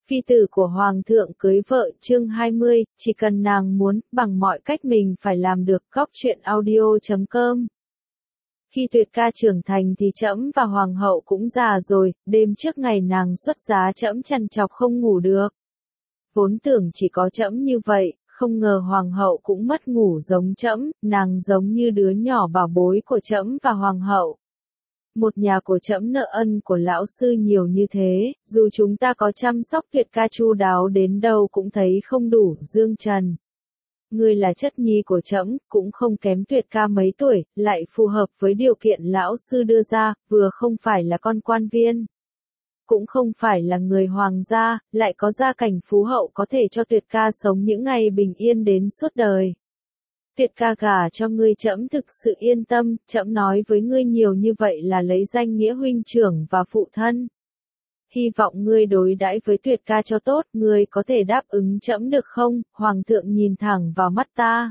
Phi tử của Hoàng thượng cưới vợ chương 20, chỉ cần nàng muốn, bằng mọi cách mình phải làm được. Góc truyện audio.com. Khi Tuyệt ca trưởng thành thì trẫm và Hoàng hậu cũng già rồi, đêm trước ngày nàng xuất giá trẫm trằn trọc không ngủ được. Vốn tưởng chỉ có trẫm như vậy, không ngờ Hoàng hậu cũng mất ngủ giống trẫm, nàng giống như đứa nhỏ bảo bối của trẫm và Hoàng hậu. Một nhà của trẫm nợ ân của lão sư nhiều như thế, dù chúng ta có chăm sóc Tuyệt ca chu đáo đến đâu cũng thấy không đủ. Dương Trần, ngươi là chất nhi của trẫm, cũng không kém Tuyệt ca mấy tuổi, lại phù hợp với điều kiện lão sư đưa ra, vừa không phải là con quan viên, cũng không phải là người hoàng gia, lại có gia cảnh phú hậu có thể cho Tuyệt ca sống những ngày bình yên đến suốt đời. Tuyệt ca gả cho ngươi trẫm thực sự yên tâm, trẫm nói với ngươi nhiều như vậy là lấy danh nghĩa huynh trưởng và phụ thân. Hy vọng ngươi đối đãi với Tuyệt ca cho tốt, ngươi có thể đáp ứng trẫm được không? Hoàng thượng nhìn thẳng vào mắt ta.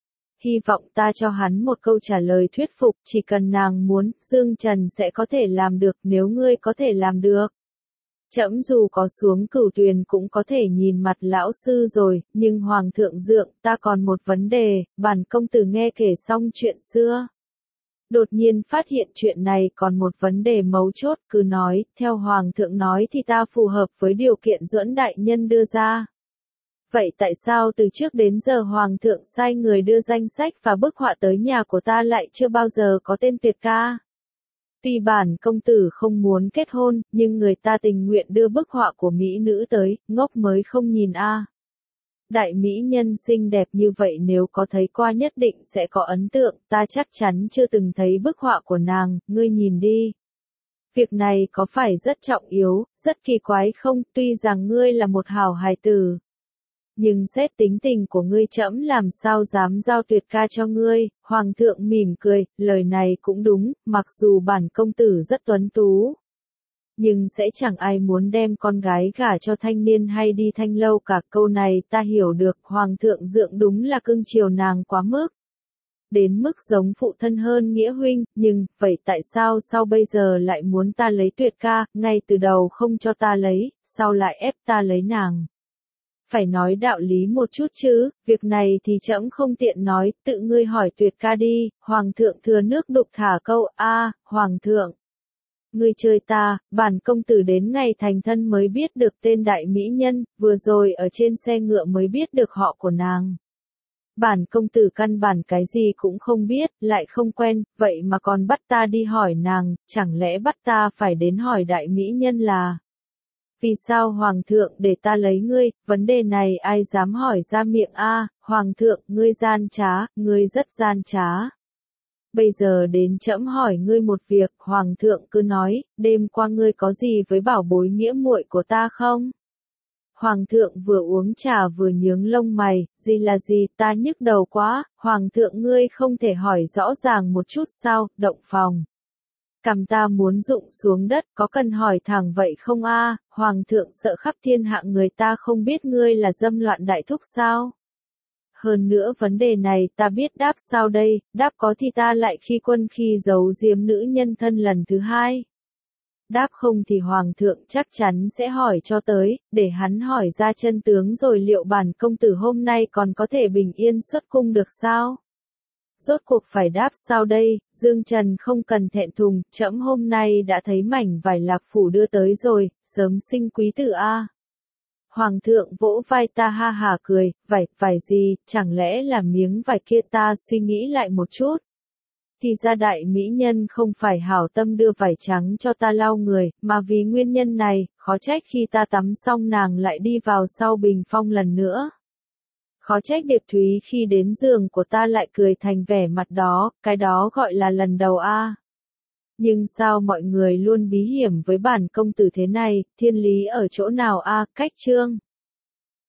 Hy vọng ta cho hắn một câu trả lời thuyết phục, chỉ cần nàng muốn, Dương Trần sẽ có thể làm được, nếu ngươi có thể làm được. Trẫm dù có xuống Cửu Tuyền cũng có thể nhìn mặt lão sư rồi, nhưng Hoàng thượng dượng, ta còn một vấn đề. Bản công tử nghe kể xong chuyện xưa, đột nhiên phát hiện chuyện này còn một vấn đề mấu chốt, cứ nói, theo Hoàng thượng nói thì ta phù hợp với điều kiện Duẫn đại nhân đưa ra. Vậy tại sao từ trước đến giờ Hoàng thượng sai người đưa danh sách và bức họa tới nhà của ta lại chưa bao giờ có tên Tuyệt ca? Tuy bản công tử không muốn kết hôn, nhưng người ta tình nguyện đưa bức họa của mỹ nữ tới, ngốc mới không nhìn a. Đại mỹ nhân xinh đẹp như vậy nếu có thấy qua nhất định sẽ có ấn tượng, ta chắc chắn chưa từng thấy bức họa của nàng, ngươi nhìn đi. Việc này có phải rất trọng yếu, rất kỳ quái không? Tuy rằng ngươi là một hảo hài tử, nhưng xét tính tình của ngươi trẫm làm sao dám giao Tuyệt ca cho ngươi. Hoàng thượng mỉm cười, lời này cũng đúng, mặc dù bản công tử rất tuấn tú, nhưng sẽ chẳng ai muốn đem con gái gả cho thanh niên hay đi thanh lâu cả. Câu này ta hiểu được, Hoàng thượng dượng đúng là cưng chiều nàng quá mức, đến mức giống phụ thân hơn nghĩa huynh, nhưng, vậy tại sao sau bây giờ lại muốn ta lấy Tuyệt ca, ngay từ đầu không cho ta lấy, sau lại ép ta lấy nàng? Phải nói đạo lý một chút chứ, việc này thì trẫm không tiện nói, tự ngươi hỏi Tuyệt ca đi. Hoàng thượng thừa nước đục thả câu, Hoàng thượng, ngươi chơi ta, bản công tử đến ngày thành thân mới biết được tên đại mỹ nhân, vừa rồi ở trên xe ngựa mới biết được họ của nàng. Bản công tử căn bản cái gì cũng không biết, lại không quen, vậy mà còn bắt ta đi hỏi nàng, chẳng lẽ bắt ta phải đến hỏi đại mỹ nhân là vì sao Hoàng thượng để ta lấy ngươi? Vấn đề này ai dám hỏi ra miệng a? Hoàng thượng, ngươi gian trá, ngươi rất gian trá. Bây giờ đến trẫm hỏi ngươi một việc, Hoàng thượng cứ nói, đêm qua ngươi có gì với bảo bối nghĩa muội của ta không? Hoàng thượng vừa uống trà vừa nhướng lông mày, gì là gì, ta nhức đầu quá. Hoàng thượng ngươi không thể hỏi rõ ràng một chút sao? Động phòng, cằm ta muốn rụng xuống đất, có cần hỏi thẳng vậy không a? Hoàng thượng sợ khắp thiên hạ người ta không biết ngươi là dâm loạn đại thúc sao? Hơn nữa vấn đề này ta biết đáp sao đây, đáp có thì ta lại khi quân khi giấu giếm nữ nhân thân lần thứ hai. Đáp không thì Hoàng thượng chắc chắn sẽ hỏi cho tới, để hắn hỏi ra chân tướng rồi liệu bản công tử hôm nay còn có thể bình yên xuất cung được sao? Rốt cuộc phải đáp sao đây? Dương Trần không cần thẹn thùng, trẫm hôm nay đã thấy mảnh vải Lạc phủ đưa tới rồi, sớm sinh quý tử a. Hoàng thượng vỗ vai ta ha hả cười, vải gì, chẳng lẽ là miếng vải kia? Ta suy nghĩ lại một chút. Thì ra đại mỹ nhân không phải hảo tâm đưa vải trắng cho ta lau người, mà vì nguyên nhân này, khó trách khi ta tắm xong nàng lại đi vào sau bình phong lần nữa. Khó trách Điệp Thúy khi đến giường của ta lại cười thành vẻ mặt đó, cái đó gọi là lần đầu a. Nhưng sao mọi người luôn bí hiểm với bản công tử thế này, thiên lý ở chỗ nào a? Cách chương